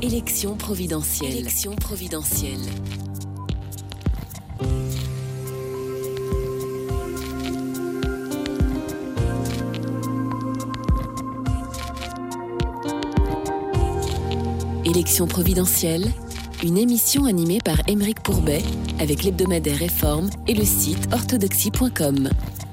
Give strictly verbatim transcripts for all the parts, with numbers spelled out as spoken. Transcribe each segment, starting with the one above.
Élection providentielle. Élection providentielle. Élection providentielle, une émission animée par Aymeric Pourbet avec l'hebdomadaire Réforme et le site orthodoxie point com.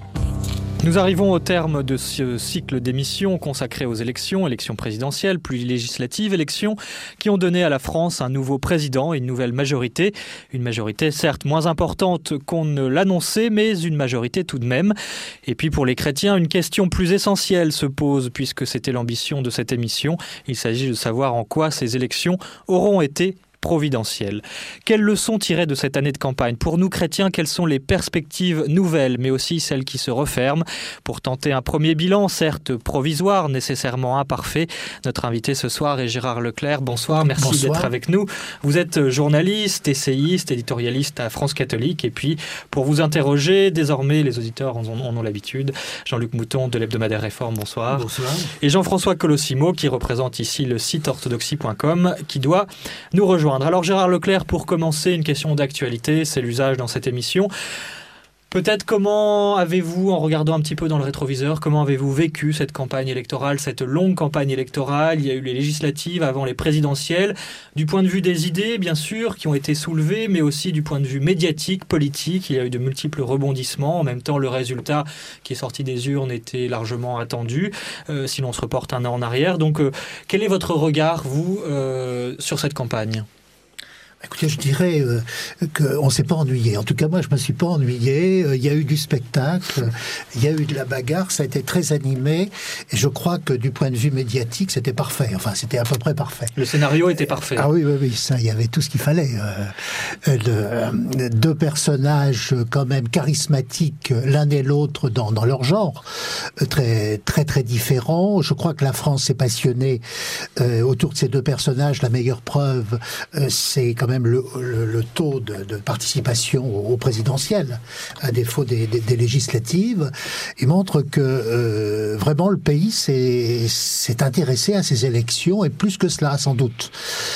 Nous arrivons au terme de ce cycle d'émissions consacrées aux élections, élections présidentielles, puis législatives, élections qui ont donné à la France un nouveau président et une nouvelle majorité. Une majorité certes moins importante qu'on ne l'annonçait, mais une majorité tout de même. Et puis pour les chrétiens, une question plus essentielle se pose puisque c'était l'ambition de cette émission. Il s'agit de savoir en quoi ces élections auront été providentielle. Quelles leçons tirer de cette année de campagne ? Pour nous chrétiens, quelles sont les perspectives nouvelles, mais aussi celles qui se referment ? Pour tenter un premier bilan, certes provisoire, nécessairement imparfait, notre invité ce soir est Gérard Leclerc. Bonsoir, merci Bonsoir. d'être avec nous. Vous êtes journaliste, essayiste, éditorialiste à France Catholique, et puis pour vous interroger, désormais les auditeurs en ont, en ont l'habitude, Jean-Luc Mouton de l'hebdomadaire Réforme, bonsoir. Bonsoir. Et Jean-François Colossimo qui représente ici le site orthodoxie point com, qui doit nous rejoindre. Alors Gérard Leclerc, pour commencer, une question d'actualité, c'est l'usage dans cette émission. Peut-être comment avez-vous, en regardant un petit peu dans le rétroviseur, comment avez-vous vécu cette campagne électorale, cette longue campagne électorale ? Il y a eu les législatives avant les présidentielles. Du point de vue des idées, bien sûr, qui ont été soulevées, mais aussi du point de vue médiatique, politique, il y a eu de multiples rebondissements. En même temps, le résultat qui est sorti des urnes était largement attendu, euh, si l'on se reporte un an en arrière. Donc, euh, quel est votre regard, vous, euh, sur cette campagne ? Écoutez, je dirais euh, qu'on ne s'est pas ennuyé. En tout cas, moi, je ne me suis pas ennuyé. Il y a eu du spectacle, il y a eu de la bagarre, ça a été très animé. Et je crois que du point de vue médiatique, c'était parfait. Enfin, c'était à peu près parfait. Le scénario était parfait. Ah oui, oui, oui, ça, il y avait tout ce qu'il fallait. Euh, de, euh, deux personnages quand même charismatiques, l'un et l'autre dans, dans leur genre, très, très, très différents. Je crois que la France s'est passionnée euh, autour de ces deux personnages. La meilleure preuve, euh, c'est quand même le, le, le taux de, de participation au, au présidentiel, à défaut des, des, des législatives. Il montre que euh, vraiment le pays s'est, s'est intéressé à ces élections, et plus que cela sans doute.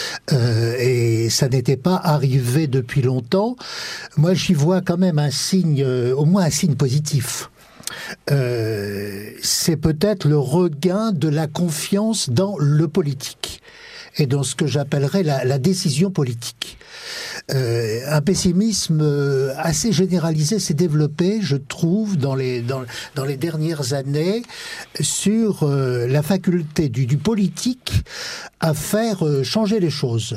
Euh, et ça n'était pas arrivé depuis longtemps. Moi j'y vois quand même un signe, euh, au moins un signe positif. Euh, c'est peut-être le regain de la confiance dans le politique et dans ce que j'appellerais la, la décision politique. Euh, un pessimisme assez généralisé s'est développé, je trouve, dans les, dans, dans les dernières années, sur euh, la faculté du, du politique à faire euh, changer les choses.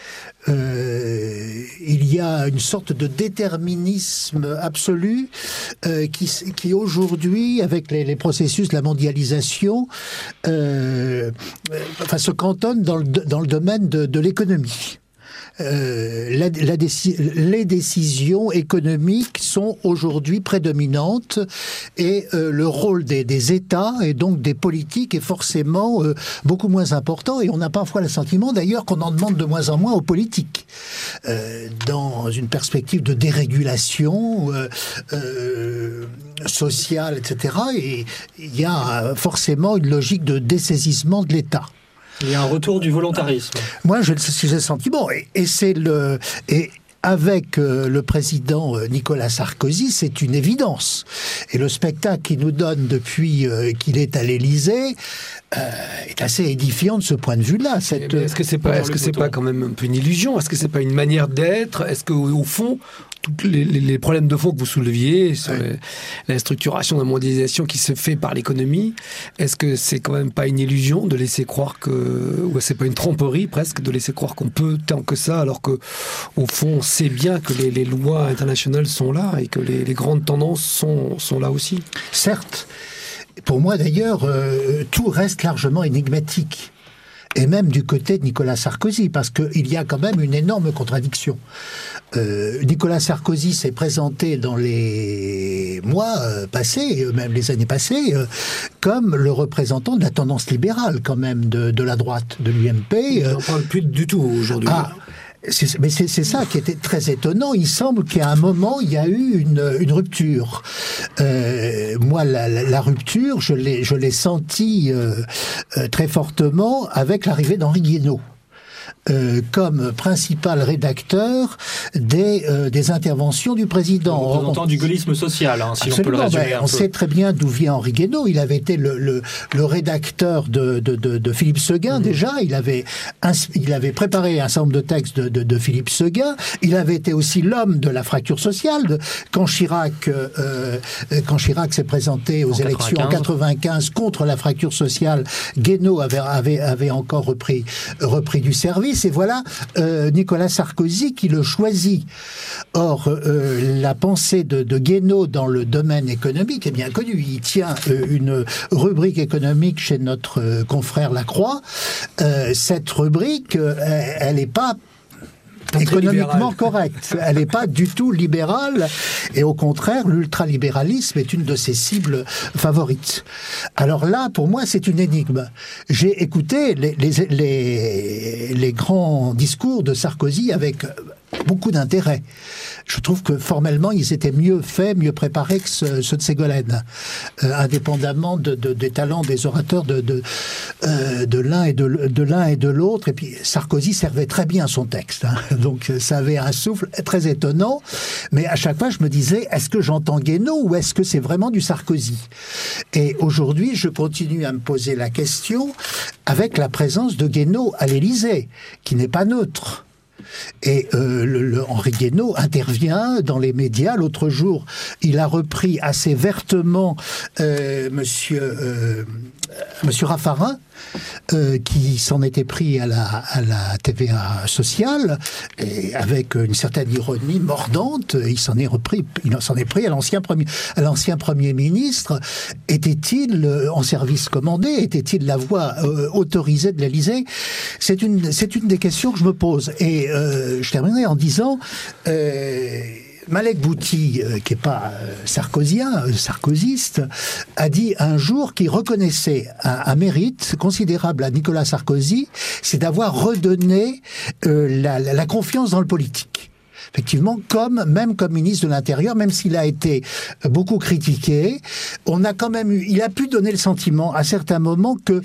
Euh, il y a une sorte de déterminisme absolu euh, qui, qui aujourd'hui, avec les, les processus de la mondialisation, euh, enfin, se cantonne dans le, dans le domaine de, de l'économie. Euh, la, la déci- les décisions économiques sont aujourd'hui prédominantes et euh, le rôle des, des États et donc des politiques est forcément euh, beaucoup moins important, et on a parfois le sentiment d'ailleurs qu'on en demande de moins en moins aux politiques euh, dans une perspective de dérégulation euh, euh, sociale, et cetera. Et il y a forcément une logique de dessaisissement de l'État. Il y a un retour du volontarisme. Moi, j'ai ce sentiment, et, et c'est le... Et, avec euh, le président euh, Nicolas Sarkozy, c'est une évidence. Et le spectacle qu'il nous donne depuis euh, qu'il est à l'Élysée euh, est assez édifiant de ce point de vue-là. Cette... Est-ce que c'est pas, est-ce que c'est pas quand même un peu une illusion ? Est-ce que c'est pas une manière d'être ? Est-ce que au fond, tous les, les problèmes de fond que vous souleviez sur ouais. les, la structuration de la mondialisation qui se fait par l'économie, est-ce que c'est quand même pas une illusion de laisser croire que, ou c'est pas une tromperie presque de laisser croire qu'on peut tant que ça, alors que au fond, c'est bien que les, les lois internationales sont là et que les, les grandes tendances sont, sont là aussi. Certes. Pour moi, d'ailleurs, euh, tout reste largement énigmatique. Et même du côté de Nicolas Sarkozy, parce qu'il y a quand même une énorme contradiction. Euh, Nicolas Sarkozy s'est présenté dans les mois euh, passés, même les années passées, euh, comme le représentant de la tendance libérale, quand même, de, de la droite, de l'U M P. On n'en parle plus du tout aujourd'hui. Ah, C'est, mais c'est, c'est ça qui était très étonnant. Il semble qu'à un moment, il y a eu une, une rupture. Euh, moi, la, la, la rupture, je l'ai, je l'ai sentie euh, euh, très fortement avec l'arrivée d'Henri Guénaud. euh, comme principal rédacteur des, euh, des interventions du président. Représentant on, du gaullisme social, hein, si on peut le résumer ben, un on peu. sait très bien d'où vient Henri Guénaud. Il avait été le, le, le rédacteur de, de, de, de Philippe Séguin, mmh. déjà. Il avait, il avait préparé un certain nombre de textes de, de, de Philippe Séguin. Il avait été aussi l'homme de la fracture sociale. De, quand Chirac, euh, quand Chirac s'est présenté aux en élections en quatre-vingt-quinze contre la fracture sociale, Guénaud avait, avait, avait encore repris, repris du service. Et voilà euh, Nicolas Sarkozy qui le choisit. Or, euh, la pensée de, de Guénaud dans le domaine économique est bien connue. Il tient euh, une rubrique économique chez notre euh, confrère Lacroix. Euh, cette rubrique, euh, elle n'est pas économiquement correcte. Elle n'est pas du tout libérale et au contraire, l'ultralibéralisme est une de ses cibles favorites. Alors là, pour moi, c'est une énigme. J'ai écouté les, les, les, les grands discours de Sarkozy avec beaucoup d'intérêt. Je trouve que formellement, ils étaient mieux faits, mieux préparés que ceux, ceux de Ségolène, euh, indépendamment de, de, des talents des orateurs de, de, euh, de l'un et de, de l'un et de l'autre. Et puis Sarkozy servait très bien son texte, hein. Donc ça avait un souffle très étonnant. Mais à chaque fois, je me disais, est-ce que j'entends Guénaud ou est-ce que c'est vraiment du Sarkozy? Et aujourd'hui, je continue à me poser la question avec la présence de Guénaud à l'Élysée, qui n'est pas neutre. Et euh, le, le Henri Guénaud intervient dans les médias. L'autre jour, il a repris assez vertement euh, Monsieur euh, Monsieur Raffarin, euh, qui s'en était pris à la, à la T V A sociale, et avec une certaine ironie mordante, il s'en est repris, il s'en est pris à l'ancien premier, à l'ancien premier ministre. Était-il euh, en service commandé? Était-il la voix euh, autorisée de l'Élysée? C'est une, c'est une des questions que je me pose. Et euh, je terminerai en disant. Euh, Malek Bouti, euh, qui n'est pas euh, sarkozien, euh, sarkozyste, a dit un jour qu'il reconnaissait un, un mérite considérable à Nicolas Sarkozy, c'est d'avoir redonné euh, la, la, la confiance dans le politique. Effectivement, comme, même comme ministre de l'Intérieur, même s'il a été beaucoup critiqué, on a quand même eu, il a pu donner le sentiment à certains moments que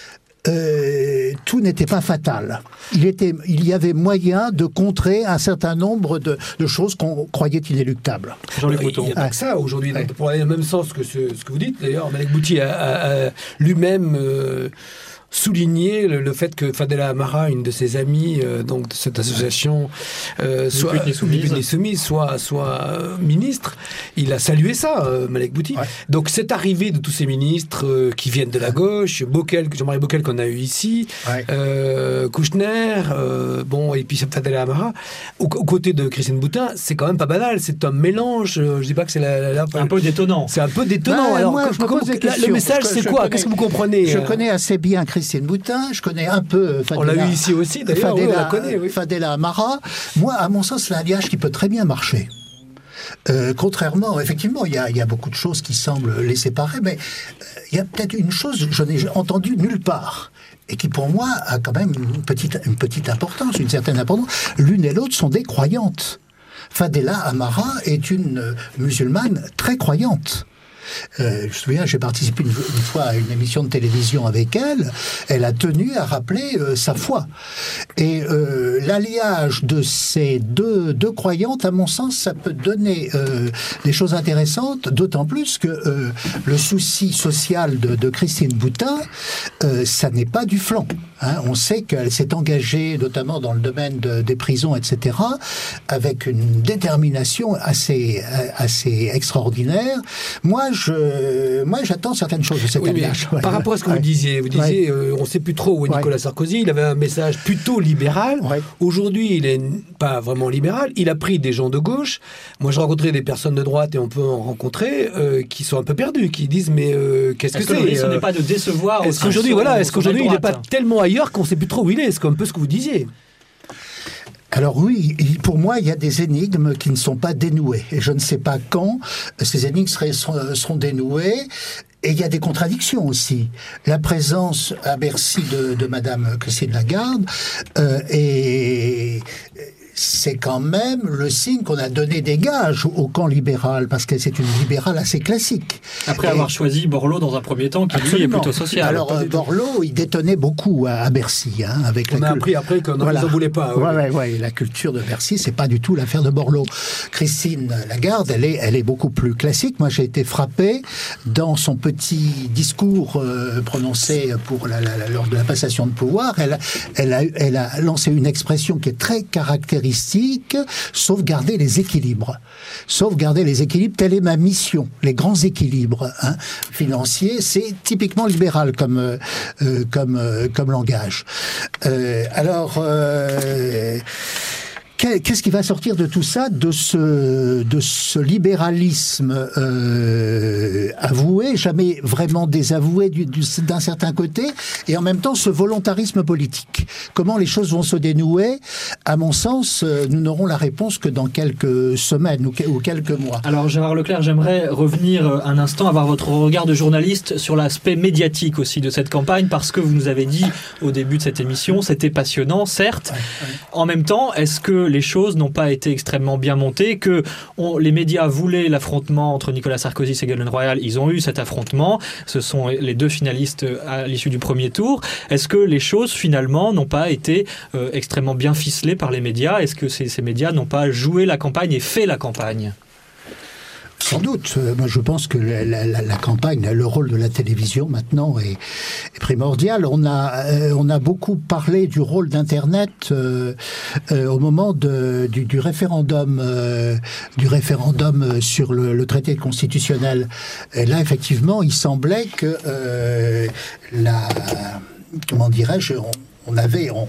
Euh, tout n'était pas fatal. Il, était, il y avait moyen de contrer un certain nombre de, de choses qu'on croyait inéluctables. Jean-Luc Mouton. Il n'y a pas que ça aujourd'hui. Ouais. Pour aller dans le même sens que ce, ce que vous dites, d'ailleurs, Malek Bouti a, a, a lui-même euh, souligné le, le fait que Fadela Amara, une de ses amies, euh, donc de cette association, euh, soit, soumise, soit, soit euh, ministre. Il a salué ça, euh, Malek Bouti. Ouais. Donc cette arrivée de tous ces ministres euh, qui viennent de la gauche, Bockel, Jean-Marie Bockel qu'on a eu ici, ouais. euh, Kouchner, euh, bon, et puis Fadela Amara, aux, aux côtés de Christine Boutin, c'est quand même pas banal. C'est un mélange. Euh, je dis pas que c'est la, la, la, un peu détonnant. C'est un peu détonnant. Ouais, Alors, moi, que, comment, la, le message, je, c'est je quoi connais, qu'est-ce que vous comprenez? Je connais assez bien Christine Boutin. Je connais un peu Fadela. On l'a eu ici aussi, d'ailleurs. Fadela, oui, on la connaît, oui. Fadela Amara. Moi, à mon sens, c'est un alliage qui peut très bien marcher. Euh, contrairement, effectivement, il y a, il y a beaucoup de choses qui semblent les séparer, mais euh, il y a peut-être une chose que je n'ai entendu nulle part et qui, pour moi, a quand même une petite, une petite importance, une certaine importance. L'une et l'autre sont des croyantes. Fadela Amara est une musulmane très croyante. Euh, je me souviens, j'ai participé une, une fois à une émission de télévision avec elle. Elle a tenu à rappeler euh, sa foi. Et euh, l'alliage de ces deux, deux croyantes, à mon sens, ça peut donner euh, des choses intéressantes, d'autant plus que euh, le souci social de, de Christine Boutin, euh, ça n'est pas du flanc. Hein. On sait qu'elle s'est engagée, notamment dans le domaine de, des prisons, et cetera, avec une détermination assez, assez extraordinaire. Moi, Je, moi, j'attends certaines choses de cet oui, alliage. Ouais. Par rapport à ce que ouais. vous disiez, vous disiez, ouais. euh, on ne sait plus trop où est Nicolas ouais. Sarkozy. Il avait un message plutôt libéral. Ouais. Aujourd'hui, il n'est pas vraiment libéral. Il a pris des gens de gauche. Moi, je rencontrais des personnes de droite et on peut en rencontrer euh, qui sont un peu perdus, qui disent mais euh, qu'est-ce est-ce que, que c'est Ce n'est pas de décevoir. Est-ce qu'aujourd'hui, voilà, est-ce qu'aujourd'hui, il n'est pas tellement ailleurs qu'on ne sait plus trop où il est? C'est un peu ce que vous disiez. Alors oui, pour moi, il y a des énigmes qui ne sont pas dénouées. Et je ne sais pas quand ces énigmes seraient, seront dénouées. Et il y a des contradictions aussi. La présence à Bercy de, de Madame Christine Lagarde euh, est... c'est quand même le signe qu'on a donné des gages au camp libéral, parce que c'est une libérale assez classique. Après Et, avoir choisi Borloo dans un premier temps, qui lui est plutôt social. Alors euh, Borloo, il détonnait beaucoup à, à Bercy. Hein, avec On la a cul... appris après qu'on voilà. n'en voulait pas. Ouais, ouais, ouais. La culture de Bercy, c'est pas du tout l'affaire de Borloo. Christine Lagarde, elle est, elle est beaucoup plus classique. Moi, j'ai été frappé dans son petit discours euh, prononcé pour la, la, la, lors de la passation de pouvoir. Elle, elle, a, elle a lancé une expression qui est très caractéristique, sauvegarder les équilibres. Sauvegarder les équilibres, telle est ma mission. Les grands équilibres hein, financiers, c'est typiquement libéral comme, euh, comme, euh, comme langage. Euh, alors... Euh, Qu'est-ce qui va sortir de tout ça, de ce, de ce libéralisme euh, avoué, jamais vraiment désavoué du, du, d'un certain côté, et en même temps ce volontarisme politique? Comment les choses vont se dénouer? À mon sens, nous n'aurons la réponse que dans quelques semaines ou, que, ou quelques mois. Alors Gérard Leclerc, j'aimerais revenir un instant, avoir votre regard de journaliste sur l'aspect médiatique aussi de cette campagne, parce que vous nous avez dit au début de cette émission, c'était passionnant, certes. Ouais, ouais. En même temps, est-ce que les choses n'ont pas été extrêmement bien montées, que on, les médias voulaient l'affrontement entre Nicolas Sarkozy et Ségolène Royal, ils ont eu cet affrontement, ce sont les deux finalistes à l'issue du premier tour. Est-ce que les choses finalement n'ont pas été euh, extrêmement bien ficelées par les médias? Est-ce que ces, ces médias n'ont pas joué la campagne et fait la campagne? Sans doute. Moi, je pense que la, la, la campagne, le rôle de la télévision maintenant est, est primordial. On a, euh, on a beaucoup parlé du rôle d'Internet euh, euh, au moment de, du, du référendum, euh, du référendum sur le, le traité constitutionnel. Et là, effectivement, il semblait que euh, la, comment dirais-je, on, on avait, on,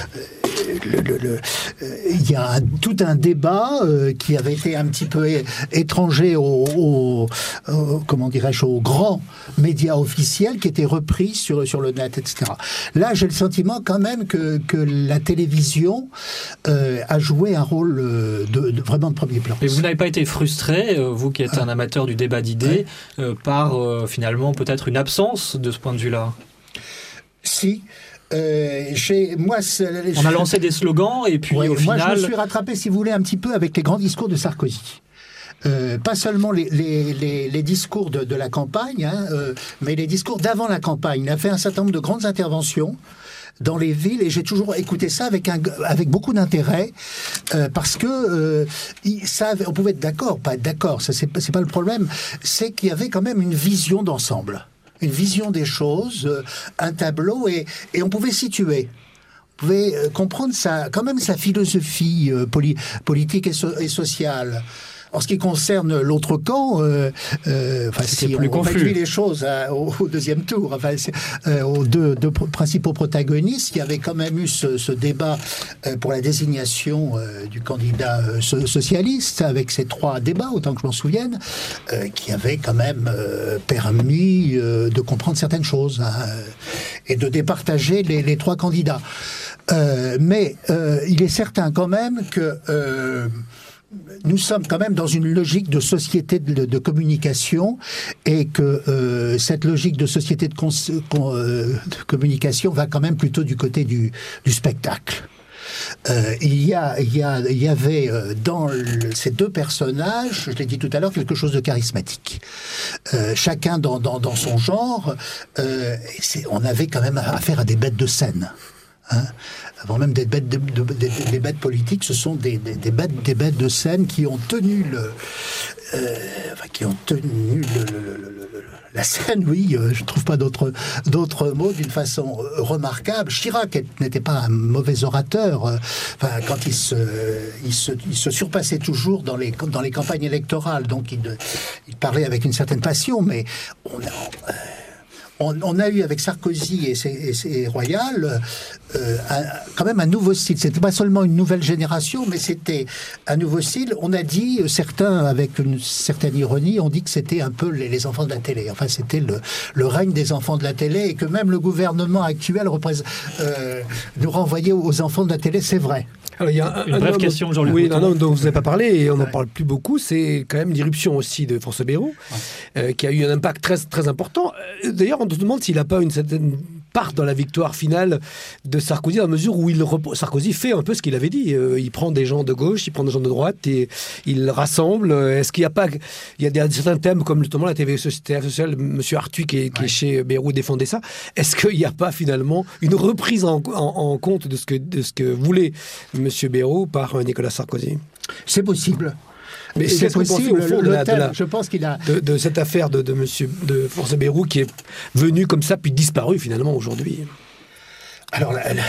Le, le, le, euh, il y a un, tout un débat euh, qui avait été un petit peu é, étranger aux, aux, aux, comment dirais-je, aux grands médias officiels qui étaient repris sur, sur le net, et cetera. Là, j'ai le sentiment quand même que, que la télévision euh, a joué un rôle de, de, vraiment de premier plan. Et vous n'avez pas été frustré, euh, vous qui êtes ah. un amateur du débat d'idées, ouais. euh, par euh, finalement peut-être une absence de ce point de vue-là? Si. Euh, j'ai, moi, on a lancé des slogans et puis ouais, au moi, final... Moi, je me suis rattrapé, si vous voulez, un petit peu avec les grands discours de Sarkozy. Euh, pas seulement les, les, les, les discours de, de la campagne, hein, euh, mais les discours d'avant la campagne. Il a fait un certain nombre de grandes interventions dans les villes, et j'ai toujours écouté ça avec, un, avec beaucoup d'intérêt, euh, parce que euh, ça, on pouvait être d'accord, pas être d'accord, ça c'est, c'est pas le problème, c'est qu'il y avait quand même une vision d'ensemble. Une vision des choses, euh, un tableau, et, et on pouvait situer. On pouvait euh, comprendre sa, quand même sa philosophie euh, poli, politique et, so, et sociale. En ce qui concerne l'autre camp, euh, euh, enfin, si plus on réduit les choses à, au, au deuxième tour, enfin, euh, aux deux, deux principaux protagonistes, il y avait quand même eu ce, ce débat euh, pour la désignation euh, du candidat euh, so, socialiste, avec ces trois débats, autant que je m'en souvienne, euh, qui avaient quand même euh, permis euh, de comprendre certaines choses hein, et de départager les, les trois candidats. Euh, mais euh, il est certain quand même que... Euh, nous sommes quand même dans une logique de société de, de communication, et que euh, cette logique de société de, cons, con, euh, de communication va quand même plutôt du côté du, du spectacle. Euh, il, y a, il, y a, il y avait euh, dans le, ces deux personnages, je l'ai dit tout à l'heure, quelque chose de charismatique. Euh, chacun dans, dans, dans son genre, euh, c'est, on avait quand même affaire à des bêtes de scène. Hein, avant même d'être bêtes, de, de, de, de, des bêtes politiques, ce sont des, des, des, bêtes, des bêtes de scène qui ont tenu le, euh, enfin, qui ont tenu le, le, le, le, la scène, oui, euh, je ne trouve pas d'autres, d'autres mots, d'une façon euh, remarquable. Chirac n'était pas un mauvais orateur. Euh, enfin, quand il se, il se, il se surpassait toujours dans les, dans les campagnes électorales, donc il, il parlait avec une certaine passion, mais on a... Euh, On, on a eu avec Sarkozy et ses, et ses Royal euh, un, quand même un nouveau style. C'était pas seulement une nouvelle génération, mais c'était un nouveau style. On a dit, certains avec une certaine ironie, on dit que c'était un peu les, les enfants de la télé. Enfin, c'était le, le règne des enfants de la télé, et que même le gouvernement actuel représente, euh, nous renvoyait aux enfants de la télé. C'est vrai. Alors, il y a un, une un brève homme, question, Jean-Luc. Oui, un homme dont vous n'avez pas parlé, et on n'en ouais. parle plus beaucoup, c'est quand même l'irruption aussi de François Bayrou, ouais. euh, qui a eu un impact très, très important. D'ailleurs, on se demande s'il n'a pas une certaine partent dans la victoire finale de Sarkozy, dans la mesure où il rep... Sarkozy fait un peu ce qu'il avait dit. Euh, il prend des gens de gauche, il prend des gens de droite et il rassemble. Est-ce qu'il n'y a pas... Il y a des, certains thèmes comme notamment la T V sociale, M. Arthuis qui est, qui ouais. est chez Bayrou défendait ça. Est-ce qu'il n'y a pas finalement une reprise en, en, en compte de ce, que, de ce que voulait M. Bayrou par Nicolas Sarkozy? C'est possible. Mais c'est possible, au fond de, la, thème, de, la, je pense qu'il a... de, de cette affaire de, de monsieur de François Bayrou qui est venu comme ça puis disparu finalement aujourd'hui. Alors, la, la,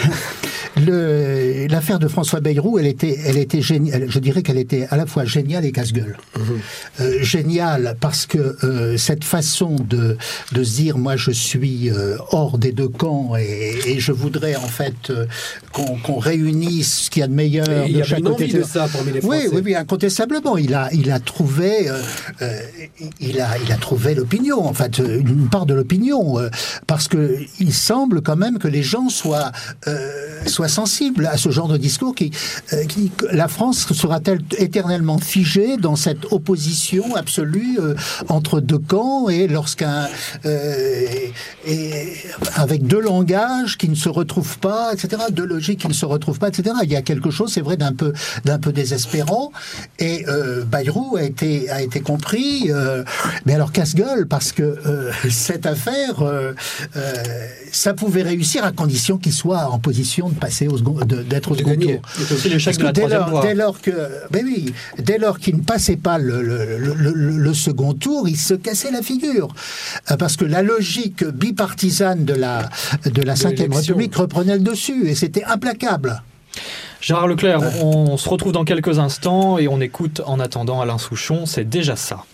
le, l'affaire de François Bayrou, elle était, elle était géniale. Je dirais qu'elle était à la fois géniale et casse-gueule. Mmh. Euh, géniale parce que euh, cette façon de, de se dire, moi, je suis euh, hors des deux camps et, et je voudrais en fait euh, qu'on, qu'on réunisse ce qu'il y a de meilleur et de chaque côté. Il y a une envie de ça parmi les Français. Oui, oui, oui, incontestablement. Il a, il a trouvé, euh, euh, il a, il a trouvé l'opinion, en fait, une part de l'opinion, euh, parce que il semble quand même que les gens soient, euh, soient sensibles à ce genre de discours qui, euh, qui la France sera-t-elle éternellement figée dans cette opposition absolue euh, entre deux camps et lorsqu'un euh, et avec deux langages qui ne se retrouvent pas, et cetera, deux logiques qui ne se retrouvent pas, et cetera. Il y a quelque chose, c'est vrai, d'un peu d'un peu désespérant. Et euh, Bayrou a été a été compris, euh, mais alors casse-gueule parce que euh, cette affaire, euh, euh, ça pouvait réussir à condition qu'il soit en position de passer au second, de, d'être au second tour. C'est aussi l'échec de la dès troisième lors, voie. dès lors que, ben oui, dès lors qu'il ne passait pas le, le, le, le, le second tour, il se cassait la figure, parce que la logique bipartisane de la de la Cinquième République reprenait le dessus, et c'était implacable. Gérard Leclerc, ouais. On se retrouve dans quelques instants et on écoute en attendant Alain Souchon, c'est déjà ça.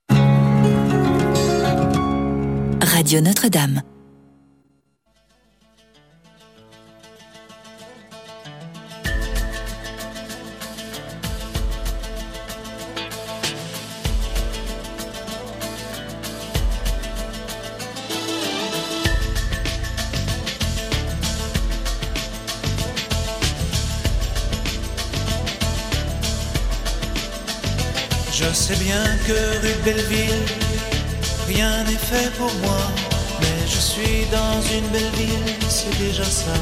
Radio Notre-Dame. Je sais bien que rue Belleville, rien n'est fait pour moi, mais je suis dans une belle ville, c'est déjà ça.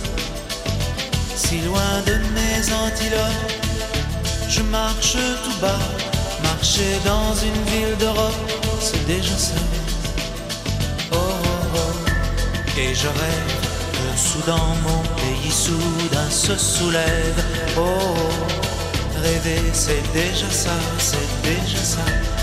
Si loin de mes antilopes, je marche tout bas, marcher dans une ville d'Europe, c'est déjà ça. Oh, oh, oh. Et je rêve que soudain mon pays soudain se soulève. Oh, oh. Rêver, c'est déjà ça, c'est déjà ça.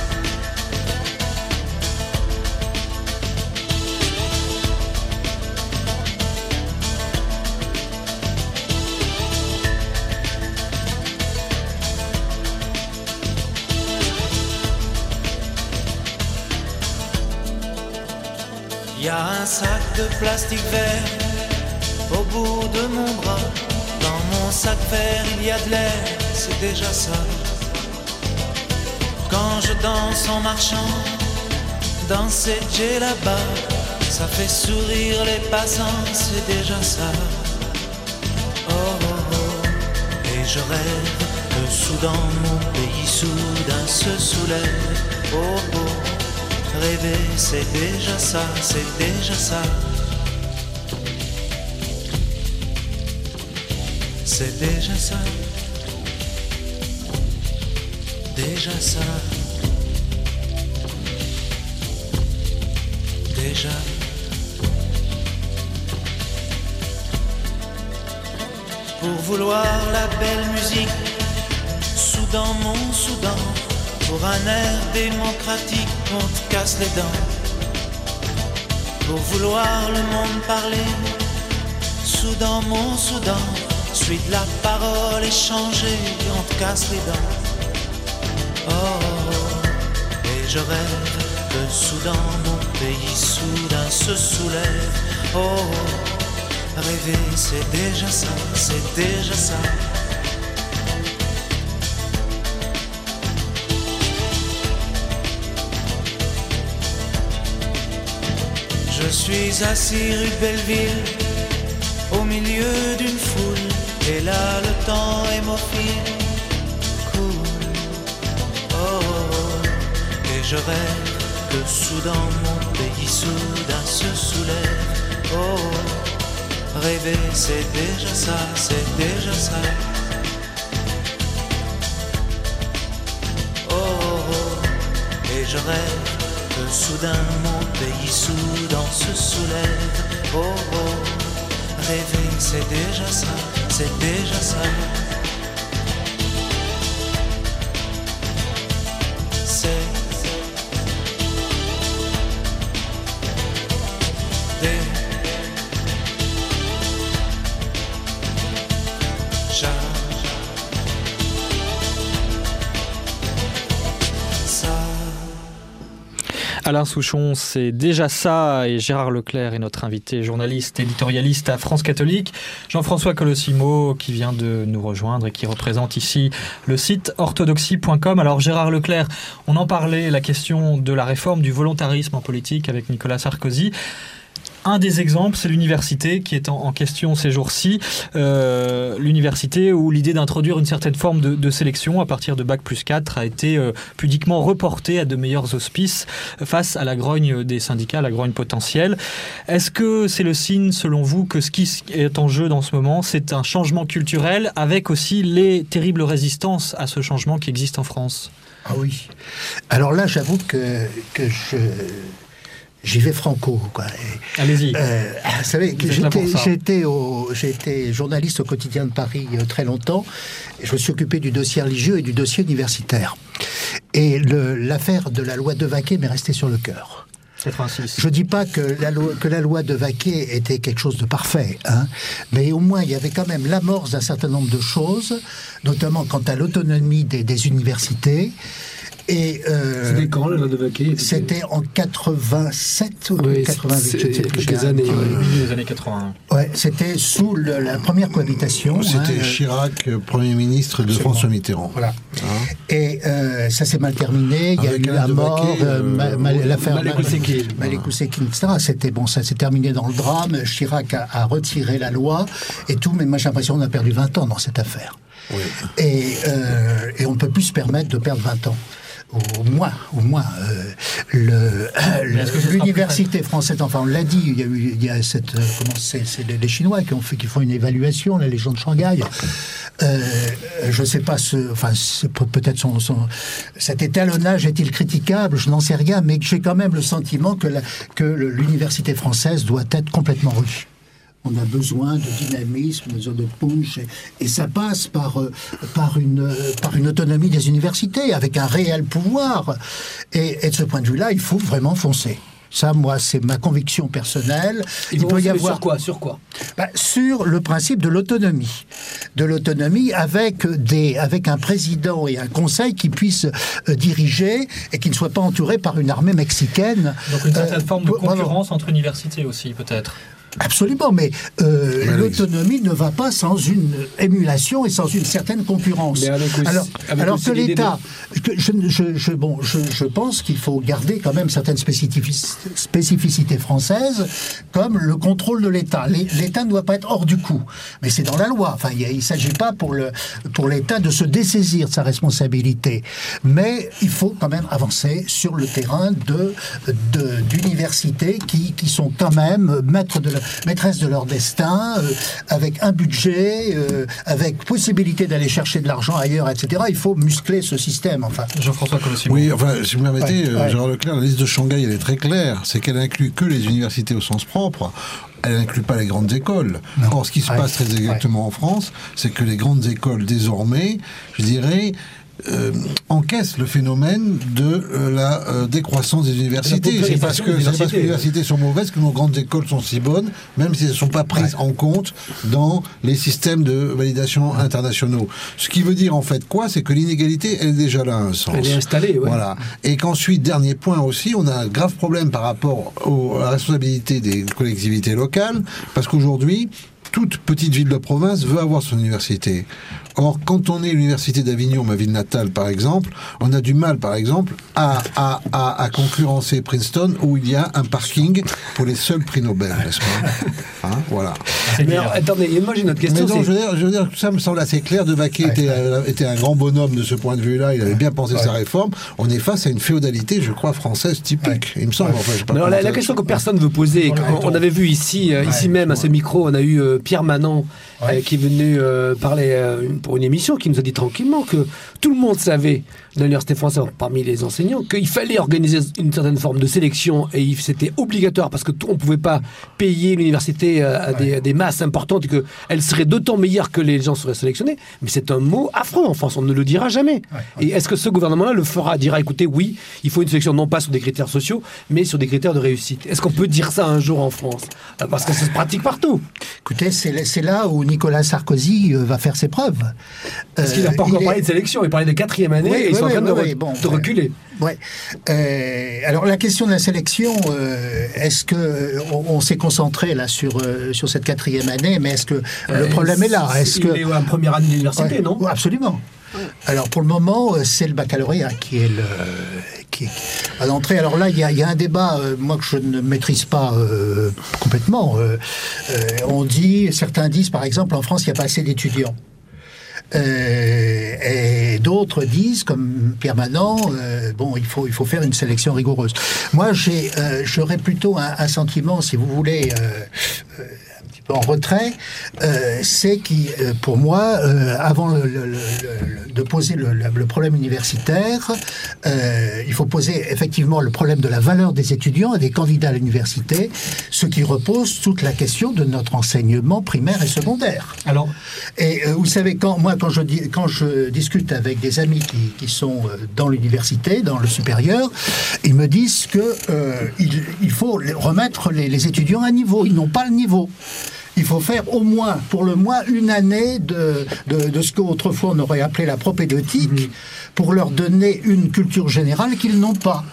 Il y a un sac de plastique vert au bout de mon bras. Dans mon sac vert, il y a de l'air, c'est déjà ça. Quand je danse en marchant, dans cette jet là-bas, ça fait sourire les passants, c'est déjà ça. Oh, oh, oh. Et je rêve que soudain mon pays soudain se soulève. Oh, oh. Rêver, c'est déjà ça, c'est déjà ça. C'est déjà ça, déjà ça, déjà. Pour vouloir la belle musique, soudain mon Soudan, pour un air démocratique, on te casse les dents. Pour vouloir le monde parler, soudain mon Soudan, suis de la parole échangée, on te casse les dents. Oh, oh, oh. Et je rêve que soudain mon pays soudain se soulève. Oh, oh. Rêver, c'est déjà ça, c'est déjà ça. Je suis assis rue Belleville, au milieu d'une foule, et là le temps hémophile coule. Oh, oh, oh. Et je rêve que soudain mon pays soudain se soulève. Oh, rêver c'est déjà ça, c'est déjà ça. Oh, oh, et je rêve que soudain mon pays soudain se soulève. Oh, oh, rêver c'est déjà ça, c'est déjà ça. C'est déjà ça. Alain Souchon, c'est déjà ça, et Gérard Leclerc est notre invité, journaliste, éditorialiste à France Catholique. Jean-François Colossimo qui vient de nous rejoindre et qui représente ici le site orthodoxie point com. Alors Gérard Leclerc, on en parlait, la question de la réforme du volontarisme en politique avec Nicolas Sarkozy. Un des exemples, c'est l'université qui est en, en question ces jours-ci. Euh, l'université où l'idée d'introduire une certaine forme de, de sélection à partir de bac plus quatre a été euh, pudiquement reportée à de meilleurs auspices face à la grogne des syndicats, la grogne potentielle. Est-ce que c'est le signe, selon vous, que ce qui est en jeu dans ce moment, c'est un changement culturel avec aussi les terribles résistances à ce changement qui existe en France ? Ah oui. Alors là, j'avoue que, que je... J'y vais franco, quoi. Et, Allez-y. Euh, vous savez, vous j'étais, j'étais, au, j'étais journaliste au quotidien de Paris euh, très longtemps. Et je me suis occupé du dossier religieux et du dossier universitaire. Et le, l'affaire de la loi Devaquet m'est restée sur le cœur. quatre-vingt-six. Je dis pas que la loi, que la loi Devaquet était quelque chose de parfait, hein, mais au moins il y avait quand même l'amorce d'un certain nombre de choses, notamment quant à l'autonomie des, des universités. Et euh, c'était quand la loi Devaquet ? C'était en quatre-vingt-sept ou oui, quatre-vingt-huit, je ne sais plus. Quelques années. Ouais. Les années quatre-vingt-un. Ouais, c'était sous le, la première cohabitation. C'était hein, Chirac, Premier ministre de Absolument. François Mitterrand. Voilà. Hein et euh, ça s'est mal terminé. Il y a eu la mort, euh, ma, ma, l'affaire Malek Oussekine, et cetera. C'était bon, ça s'est terminé dans le drame. Chirac a, a retiré la loi et tout, mais moi j'ai l'impression qu'on a perdu vingt ans dans cette affaire. Oui. Et, euh, et on ne peut plus se permettre de perdre vingt ans. Au moins, au moins, euh, le, euh, l'université française, enfin on l'a dit, il y a eu, il y a cette, euh, comment c'est, c'est les Chinois qui ont fait, qui font une évaluation, la Légion de Shanghai. Euh, je ne sais pas, ce, enfin c'est peut-être son, son, cet étalonnage est-il critiquable, je n'en sais rien, mais j'ai quand même le sentiment que, la, que l'université française doit être complètement revue. On a besoin de dynamisme, de punch, et, et ça passe par, euh, par, une, euh, par une autonomie des universités, avec un réel pouvoir. Et, et de ce point de vue-là, il faut vraiment foncer. Ça, moi, c'est ma conviction personnelle. Il, il peut y avoir sur quoi, sur quoi bah, sur le principe de l'autonomie, de l'autonomie avec des, avec un président et un conseil qui puissent euh, diriger et qui ne soient pas entourés par une armée mexicaine. Donc une certaine euh, forme de concurrence euh, entre universités aussi, peut-être. Absolument, mais euh, mais l'autonomie oui. ne va pas sans une émulation et sans une certaine concurrence. Mais avec aussi, alors, avec alors que l'État, de... que je, je, je, bon, je, je pense qu'il faut garder quand même certaines spécificités françaises, comme le contrôle de l'État. L'État ne doit pas être hors du coup, mais c'est dans la loi. Enfin, il ne s'agit pas pour le pour l'État de se dessaisir de sa responsabilité, mais il faut quand même avancer sur le terrain de, de d'universités qui qui sont quand même maîtres de la maîtresses de leur destin, euh, avec un budget, euh, avec possibilité d'aller chercher de l'argent ailleurs, et cetera. Il faut muscler ce système, enfin. Jean-François Colossimo. Oui, enfin, si vous me permettez, ouais, euh, ouais. Gérard Leclerc, la liste de Shanghai, elle est très claire. C'est qu'elle inclut que les universités au sens propre. Elle n'inclut pas les grandes écoles. Non. Or, ce qui se ouais. passe très exactement ouais. en France, c'est que les grandes écoles, désormais, je dirais, Euh, encaisse le phénomène de euh, la euh, décroissance des universités. C'est parce que c'est parce que les universités sont mauvaises que nos grandes écoles sont si bonnes, même si elles ne sont pas prises ouais. en compte dans les systèmes de validation ouais. internationaux. Ce qui veut dire en fait quoi ? C'est que l'inégalité elle est déjà là à un sens. Elle est installée, ouais. Voilà. Et qu'ensuite, dernier point aussi, on a un grave problème par rapport au, à la responsabilité des collectivités locales, parce qu'aujourd'hui, toute petite ville de province veut avoir son université. Or, quand on est l'université d'Avignon, ma ville natale par exemple, on a du mal par exemple à, à, à, à concurrencer Princeton où il y a un parking pour les seuls prix Nobel, n'est-ce pas hein, voilà. Mais alors, attendez, moi j'ai une autre question. Mais non, je veux dire, je veux dire, tout ça me semble assez clair. De Vaquet ouais, était, ouais. était un grand bonhomme de ce point de vue-là, il avait bien pensé ouais. sa réforme. On est face à une féodalité, je crois, française typique, ouais. il me semble. Ouais. Enfin, je pas alors, la, la question que personne ne veut poser, on, on avait vu ici, euh, ici ouais. même à ce micro, on a eu euh, Pierre Manant ouais. euh, qui est venu euh, parler euh, pour une émission, qui nous a dit tranquillement que tout le monde savait de l'université française, parmi les enseignants, qu'il fallait organiser une certaine forme de sélection et c'était obligatoire parce qu'on ne pouvait pas payer l'université à, ouais. des, à des masses importantes et qu'elle serait d'autant meilleure que les gens seraient sélectionnés. Mais c'est un mot affreux en France, on ne le dira jamais. Ouais, ouais. Et est-ce que ce gouvernement-là le fera, dira écoutez, oui, il faut une sélection non pas sur des critères sociaux, mais sur des critères de réussite. Est-ce qu'on peut dire ça un jour en France? Parce que ça se pratique partout. Écoutez, c'est, c'est là où Nicolas Sarkozy va faire ses preuves. Parce euh, qu'il n'a pas encore parlé est... de sélection, il parlait de quatrième année oui, et ils oui, sont en train oui, de, oui, re- bon, de reculer. Ouais. Euh, alors la question de la sélection, euh, est-ce que on, on s'est concentré là sur euh, sur cette quatrième année, mais est-ce que euh, le problème est là? Est-ce il que est en première année d'université, ouais, non? Absolument. Alors pour le moment, c'est le baccalauréat qui est le qui est à l'entrée. Alors là, il y a, il y a un débat, euh, moi que je ne maîtrise pas euh, complètement. Euh, euh, on dit, certains disent, par exemple, en France, il n'y a pas assez d'étudiants. Euh, et d'autres disent, comme Pierre Manant, euh, bon, il faut il faut faire une sélection rigoureuse. Moi, j'ai euh, j'aurais plutôt un, un sentiment, si vous voulez. Euh, euh, en retrait, euh, c'est qui, euh, pour moi, euh, avant le, le, le, le, de poser le, le problème universitaire, euh, il faut poser effectivement le problème de la valeur des étudiants et des candidats à l'université, ce qui repose toute la question de notre enseignement primaire et secondaire. Alors, et euh, vous savez, quand moi, quand je dis, quand je discute avec des amis qui, qui sont dans l'université, dans le supérieur, ils me disent que euh, il, il faut remettre les, les étudiants à niveau. Ils n'ont pas le niveau. Il faut faire au moins, pour le moins, une année de, de, de ce qu'autrefois on aurait appelé la propédeutique, mmh. pour leur donner une culture générale qu'ils n'ont pas.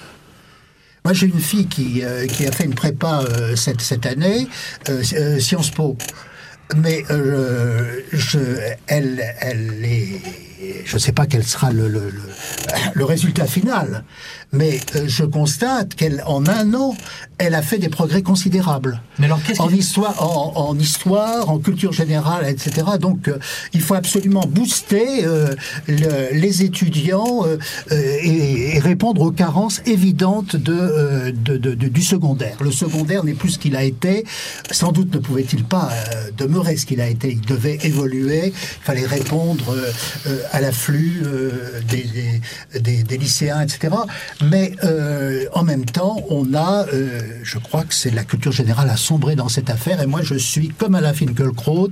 Moi, j'ai une fille qui, euh, qui a fait une prépa euh, cette, cette année, euh, euh, Sciences Po. Mais euh, je, elle, elle est... Je ne sais pas quel sera le, le, le, le résultat final, mais euh, je constate qu'en un an, elle a fait des progrès considérables. Mais alors, qu'est-ce en, qu'il... histoire, en, en histoire, en culture générale, et cetera. Donc, euh, il faut absolument booster euh, le, les étudiants euh, et, et répondre aux carences évidentes de, euh, de, de, de, du secondaire. Le secondaire n'est plus ce qu'il a été. Sans doute ne pouvait-il pas euh, demeurer ce qu'il a été. Il devait évoluer. Il fallait répondre euh, euh, à l'afflux euh, des, des, des, des lycéens, et cetera. Mais euh, en même temps, on a, euh, je crois que c'est la culture générale à sombrer dans cette affaire. Et moi, je suis comme Alain Finkielkraut,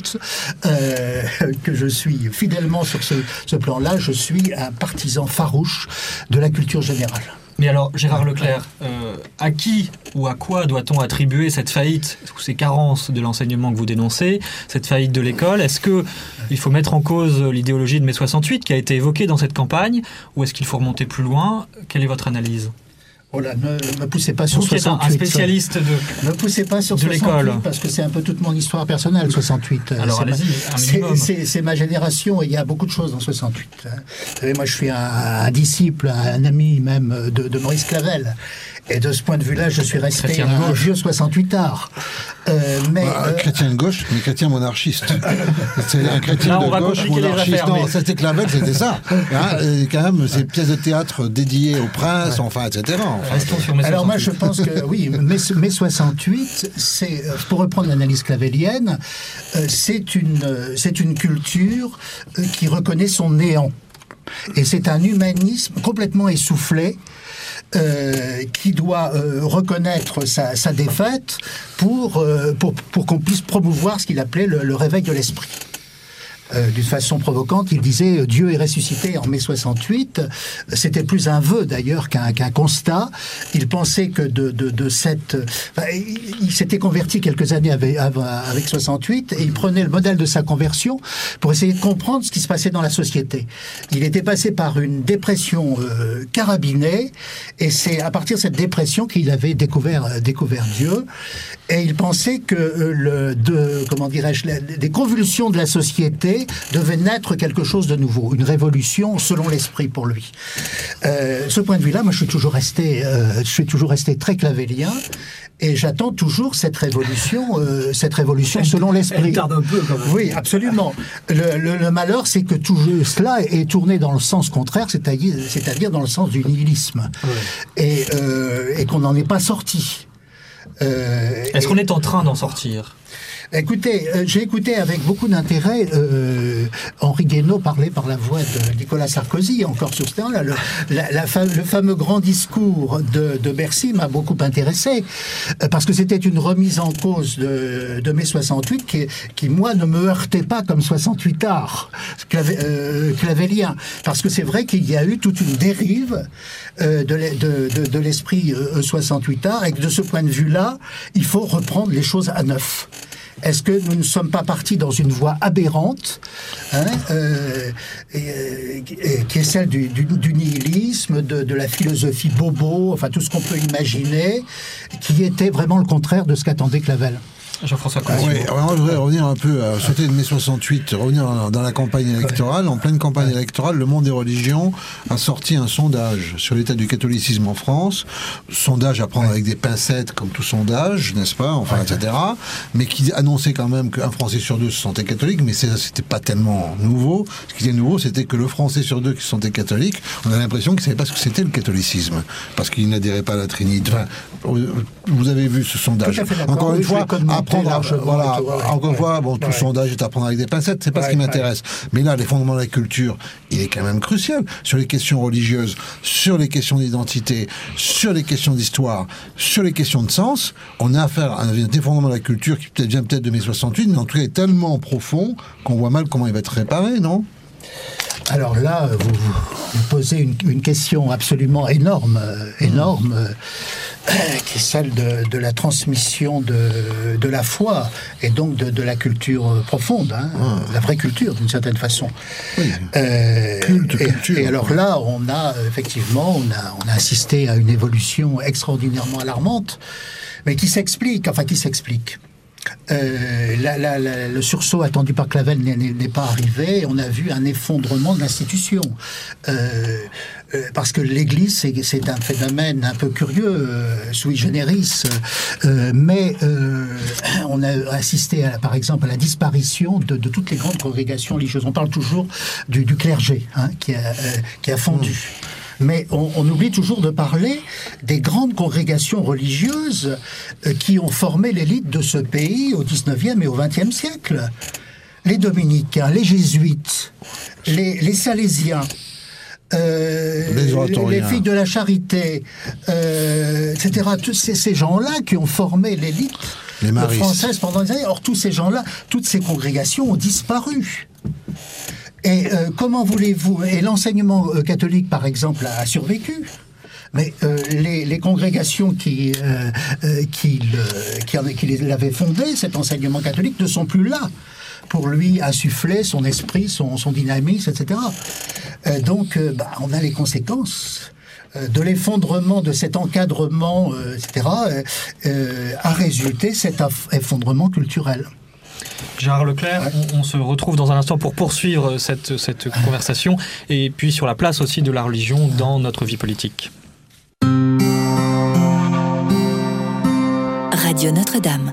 euh, que je suis fidèlement sur ce, ce plan-là. Je suis un partisan farouche de la culture générale. Mais alors, Gérard Leclerc, euh, à qui ou à quoi doit-on attribuer cette faillite ou ces carences de l'enseignement que vous dénoncez, cette faillite de l'école? Est-ce qu'il faut mettre en cause l'idéologie de mai soixante-huit qui a été évoquée dans cette campagne, ou est-ce qu'il faut remonter plus loin? Quelle est votre analyse? Oh là, ne me poussez pas sur vous soixante-huit. Un spécialiste de, ne poussez pas sur de soixante-huit, l'école. Parce que c'est un peu toute mon histoire personnelle, soixante-huit. Alors, c'est, allez-y, ma, un c'est, c'est, c'est ma génération et il y a beaucoup de choses dans soixante-huit. Vous savez, moi, je suis un, un disciple, un ami même de, de Maurice Clavel. Et de ce point de vue-là, je suis resté chrétien un vieux soixante-huit-ard. Euh, mais, bah, euh... Chrétien de gauche, mais chrétien monarchiste. C'est un chrétien Là, de gauche monarchiste. Non, mais... c'était Clavel, c'était ça. Hein, et quand même, ces pièces de théâtre dédiées au prince, ouais. enfin, et cetera. Enfin, Restons sur mai soixante-huit. Alors moi, je pense que, oui, mai soixante-huit, c'est, pour reprendre l'analyse clavelienne, c'est une, c'est une culture qui reconnaît son néant. Et c'est un humanisme complètement essoufflé, Euh, qui doit euh, reconnaître sa, sa défaite pour, euh, pour, pour qu'on puisse promouvoir ce qu'il appelait le, le réveil de l'esprit. Euh, d'une façon provocante, il disait « Dieu est ressuscité en mai soixante-huit ». C'était plus un vœu d'ailleurs qu'un, qu'un constat. Il pensait que de, de, de cette... Enfin, il, il s'était converti quelques années avec, avec soixante-huit et il prenait le modèle de sa conversion pour essayer de comprendre ce qui se passait dans la société. Il était passé par une dépression euh, carabinée et c'est à partir de cette dépression qu'il avait découvert, découvert Dieu. Et il pensait que euh, le, de, comment dirais-je, les, des convulsions de la société devaient naître quelque chose de nouveau, une révolution selon l'esprit pour lui. Euh, ce point de vue-là, moi, je suis toujours resté, euh, je suis toujours resté très clavélien. Et j'attends toujours cette révolution, euh, cette révolution selon l'esprit. Elle tarde un peu, quand même. Oui, absolument. Le, le, le malheur, c'est que tout cela est tourné dans le sens contraire, c'est-à-dire, c'est-à-dire dans le sens du nihilisme, ouais. et, euh, et qu'on n'en est pas sorti. Euh, Est-ce et... qu'on est en train d'en sortir ? Écoutez, euh, j'ai écouté avec beaucoup d'intérêt euh, Henri Guénaud parler par la voix de Nicolas Sarkozy, encore sur ce temps-là. Le, la, la fa- le fameux grand discours de, de Bercy m'a beaucoup intéressé, euh, parce que c'était une remise en cause de, de mai soixante-huit qui, qui, moi, ne me heurtait pas comme soixante-huit art clavé, euh, clavélien. Parce que c'est vrai qu'il y a eu toute une dérive euh, de, de, de, de l'esprit euh, soixante-huit art, et que de ce point de vue-là, il faut reprendre les choses à neuf. Est-ce que nous ne sommes pas partis dans une voie aberrante, hein, euh, et, et, et, qui est celle du, du, du nihilisme, de, de la philosophie bobo, enfin tout ce qu'on peut imaginer, qui était vraiment le contraire de ce qu'attendait Clavel. Jean-François ah, oui, alors, je voudrais revenir un peu à sauter de mai soixante-huit, revenir dans la campagne électorale. En pleine campagne électorale, le Monde des religions a sorti un sondage sur l'état du catholicisme en France. Sondage à prendre ouais. avec des pincettes, comme tout sondage, n'est-ce pas, enfin, ouais. et cetera. Mais qui annonçait quand même qu'un Français sur deux se sentait catholique, mais c'était pas tellement nouveau. Ce qui était nouveau, c'était que le Français sur deux qui se sentait catholique, on a l'impression qu'il savait pas ce que c'était le catholicisme, parce qu'il n'adhérait pas à la Trinité. Enfin, vous avez vu ce sondage. Encore une fois, Prendre, voilà, encore une fois, bon, tout ouais. sondage est à prendre avec des pincettes, c'est pas ouais, ce qui m'intéresse. Ouais. Mais là, les fondements de la culture, il est quand même crucial. Sur les questions religieuses, sur les questions d'identité, sur les questions d'histoire, sur les questions de sens, on a affaire à un défendement de la culture qui peut-être vient peut-être de mai soixante-huit, mais en tout cas est tellement profond qu'on voit mal comment il va être réparé, non ? Alors là, vous, vous posez une, une question absolument énorme, euh, énorme, euh, qui est celle de, de la transmission de, de la foi et donc de, de la culture profonde, hein, ah. la vraie culture d'une certaine façon. Oui. Euh, Culte, et, culture. Et alors là, on a effectivement, on a, on a assisté à une évolution extraordinairement alarmante, mais qui s'explique, enfin qui s'explique. Euh, la, la, la, le sursaut attendu par Clavel n'est, n'est pas arrivé. On a vu un effondrement de l'institution. Euh, euh, parce que l'Église, c'est, c'est un phénomène un peu curieux, euh, sui generis. Euh, mais euh, on a assisté, à, par exemple, à la disparition de, de toutes les grandes congrégations religieuses. On parle toujours du, du clergé, hein, qui, a, euh, qui a fondu. Mmh. Mais on, on oublie toujours de parler des grandes congrégations religieuses euh, qui ont formé l'élite de ce pays au dix-neuvième et au vingtième siècle. Les dominicains, les jésuites, les, les salésiens, euh, les, les filles de la charité, euh, et cetera. Tous ces, ces gens-là qui ont formé l'élite française pendant des années. Or, tous ces gens-là, toutes ces congrégations ont disparu. Et euh, comment voulez-vous... Et l'enseignement euh, catholique, par exemple, a, a survécu. Mais euh, les, les congrégations qui, euh, euh, qui, le, qui, qui l'avaient fondé, cet enseignement catholique, ne sont plus là pour lui insuffler son esprit, son, son dynamisme, et cetera. Euh, donc, euh, bah, on a les conséquences de l'effondrement de cet encadrement, euh, et cetera, euh, euh, a résulté cet effondrement culturel. Gérard Leclerc, on, on se retrouve dans un instant pour poursuivre cette, cette conversation et puis sur la place aussi de la religion dans notre vie politique. Radio Notre-Dame.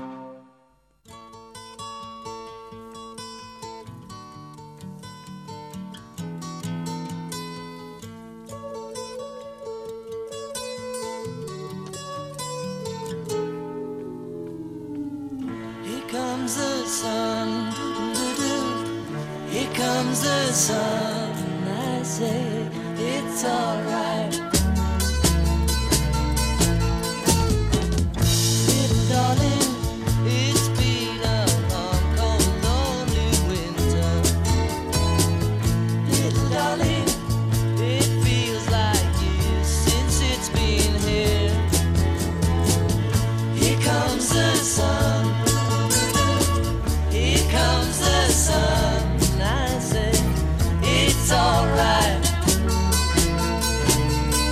It's alright.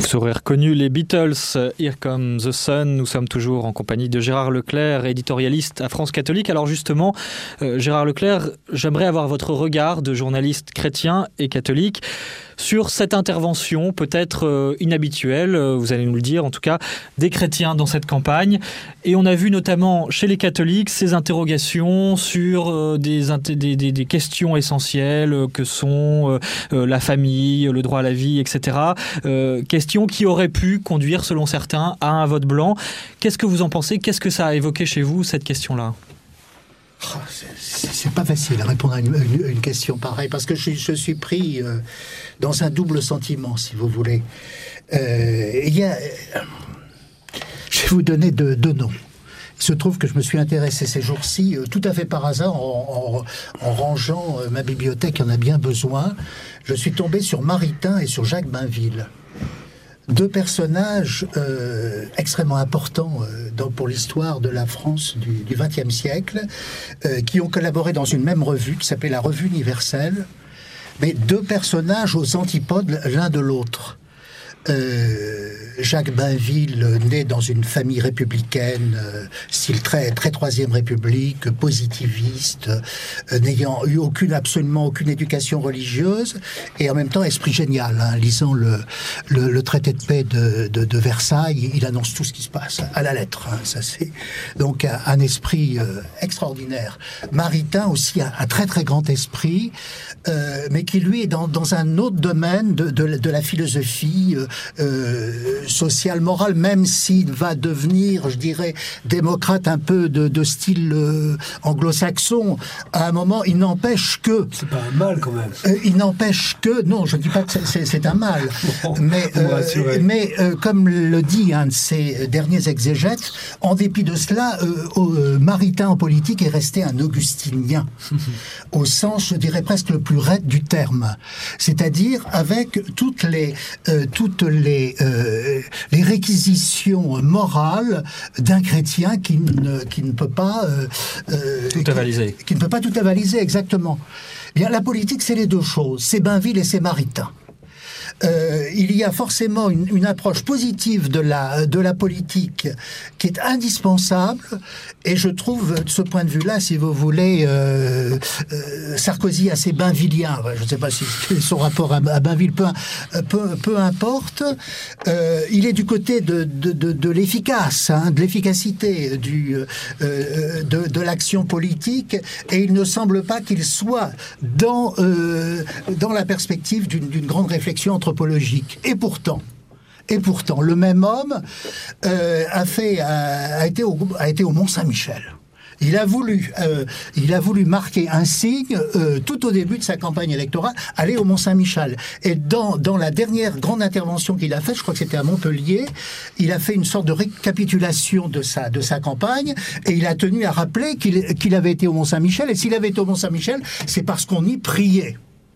Vous serez reconnu les Beatles, Here Comes the Sun. Nous sommes toujours en compagnie de Gérard Leclerc, éditorialiste à France Catholique. Alors justement, euh, Gérard Leclerc, j'aimerais avoir votre regard de journaliste chrétien et catholique sur cette intervention peut-être euh, inhabituelle, euh, vous allez nous le dire, en tout cas, des chrétiens dans cette campagne. Et on a vu notamment chez les catholiques ces interrogations sur euh, des, des, des, des questions essentielles euh, que sont euh, euh, la famille, le droit à la vie, et cetera. Euh, questions qui auraient pu conduire, selon certains, à un vote blanc. Qu'est-ce que vous en pensez ? Qu'est-ce que ça a évoqué chez vous, cette question-là ? Oh, c'est, c'est pas facile à répondre à une, une, une question pareille, parce que je, je suis pris euh, dans un double sentiment, si vous voulez. Euh, y a, je vais vous donner deux, deux noms. Il se trouve que je me suis intéressé ces jours-ci, euh, tout à fait par hasard, en, en, en rangeant euh, ma bibliothèque, il y en a bien besoin. Je suis tombé sur Maritain et sur Jacques Bainville. Deux personnages euh, extrêmement importants euh, dans, pour l'histoire de la France du vingtième siècle, euh, qui ont collaboré dans une même revue qui s'appelait la Revue Universelle, mais deux personnages aux antipodes l'un de l'autre. Euh, Jacques Bainville, né dans une famille républicaine, euh, style très, très Troisième République, positiviste, euh, n'ayant eu aucune, absolument aucune éducation religieuse, et en même temps esprit génial. Hein, lisant le, le, le traité de paix de, de, de Versailles, il annonce tout ce qui se passe à la lettre. Hein, ça c'est donc un, un esprit euh, extraordinaire. Maritain aussi un, un très très grand esprit, euh, mais qui lui est dans, dans un autre domaine de, de, de la philosophie. Euh, Euh, social, moral, même s'il va devenir, je dirais, démocrate un peu de, de style euh, anglo-saxon, à un moment, il n'empêche que... C'est pas un mal, quand même. Euh, il n'empêche que... Non, je ne dis pas que c'est, c'est, c'est un mal. Bon, mais euh, mais euh, comme le dit un de ses derniers exégètes, en dépit de cela, euh, euh, Maritain en politique est resté un augustinien, au sens, je dirais, presque le plus raide du terme. C'est-à-dire avec toutes les... Euh, toutes les, euh, les réquisitions morales d'un chrétien qui ne, qui ne peut pas... Euh, euh, tout avaliser. Qui, qui ne peut pas tout avaliser, exactement. Bien, la politique, c'est les deux choses. C'est Bainville et c'est Maritain. Euh, il y a forcément une, une approche positive de la, de la politique qui est indispensable, et je trouve de ce point de vue-là, si vous voulez, euh, euh, Sarkozy assez bainvillien. Je ne sais pas si son rapport à, à Bainville, peu, peu, peu importe. Euh, il est du côté de, de, de, de l'efficace, hein, de l'efficacité du, euh, de, de l'action politique, et il ne semble pas qu'il soit dans, euh, dans la perspective d'une, d'une grande réflexion anthropologique. Et pourtant, et pourtant, le même homme euh, a fait, a, a été au, a été au Mont-Saint-Michel. Il a voulu, euh, il a voulu marquer un signe euh, tout au début de sa campagne électorale, aller au Mont-Saint-Michel. Et dans dans la dernière grande intervention qu'il a faite, je crois que c'était à Montpellier, il a fait une sorte de récapitulation de sa de sa campagne, et il a tenu à rappeler qu'il qu'il avait été au Mont-Saint-Michel. Et s'il avait été au Mont-Saint-Michel, c'est parce qu'on y priait.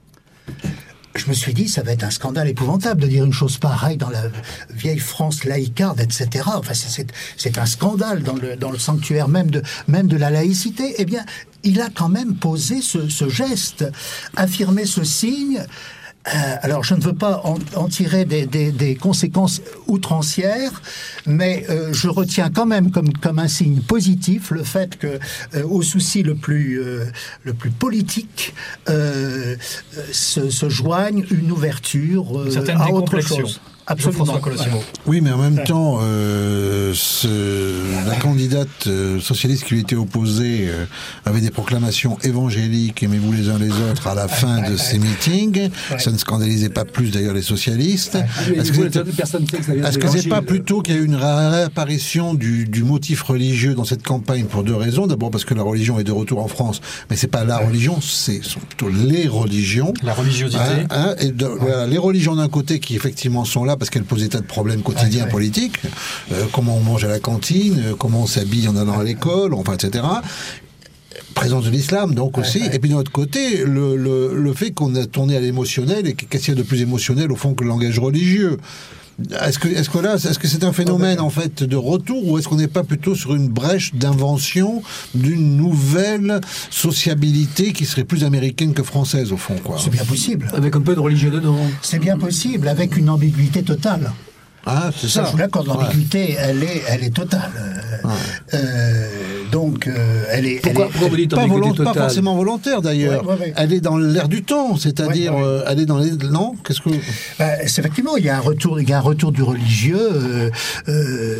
Je me suis dit, ça va être un scandale épouvantable de dire une chose pareille dans la vieille France laïcarde, et cetera. Enfin, c'est, c'est, c'est un scandale dans le, dans le sanctuaire même de, même de la laïcité. Eh bien, il a quand même posé ce, ce geste, affirmé ce signe. Euh, alors, je ne veux pas en, en tirer des, des, des conséquences outrancières, mais euh, je retiens quand même comme, comme un signe positif le fait que, euh, au souci le plus, euh, le plus politique, euh, se, se joigne une ouverture euh, à autre chose. Absolument. Oui, mais en même temps, euh, ce, la candidate euh, socialiste qui lui était opposée euh, avait des proclamations évangéliques, aimez-vous les uns les autres, à la fin de ses meetings. Ça ne scandalisait pas plus d'ailleurs les socialistes. Est-ce que, est-ce que c'est pas plutôt qu'il y a eu une réapparition du, du motif religieux dans cette campagne pour deux raisons? D'abord parce que la religion est de retour en France, mais c'est pas la religion, c'est sont plutôt les religions. La religiosité. Hein, hein, et de, voilà, les religions d'un côté qui effectivement sont là parce qu'elle pose des tas de problèmes quotidiens ouais, ouais. politiques, euh, comment on mange à la cantine, euh, comment on s'habille en allant à l'école, enfin, et cetera. Présence de l'islam, donc aussi. Ouais, ouais. Et puis d'un autre côté, le, le, le fait qu'on a tourné à l'émotionnel, et qu'est-ce qu'il y a de plus émotionnel au fond que le langage religieux? Est-ce que, est-ce que là, est-ce que c'est un phénomène en fait de retour, ou est-ce qu'on n'est pas plutôt sur une brèche d'invention d'une nouvelle sociabilité qui serait plus américaine que française au fond, quoi? C'est bien possible. Avec un peu de religieux dedans. C'est bien possible, avec une ambiguïté totale. Ah, c'est ça. ça. Je vous l'accorde, l'ambiguïté, ouais. elle, est, elle est totale. Ouais. Euh, donc, euh, elle est... Pourquoi, elle est, pourquoi vous dites pas, ambiguïté volont, totale pas forcément volontaire, d'ailleurs. Ouais, ouais, ouais. Elle est dans l'air du temps, c'est-à-dire... Ouais, ouais. Euh, elle est dans les... Non Qu'est-ce que... Bah, c'est effectivement, il y a un retour, il y a un retour du religieux... Euh, euh,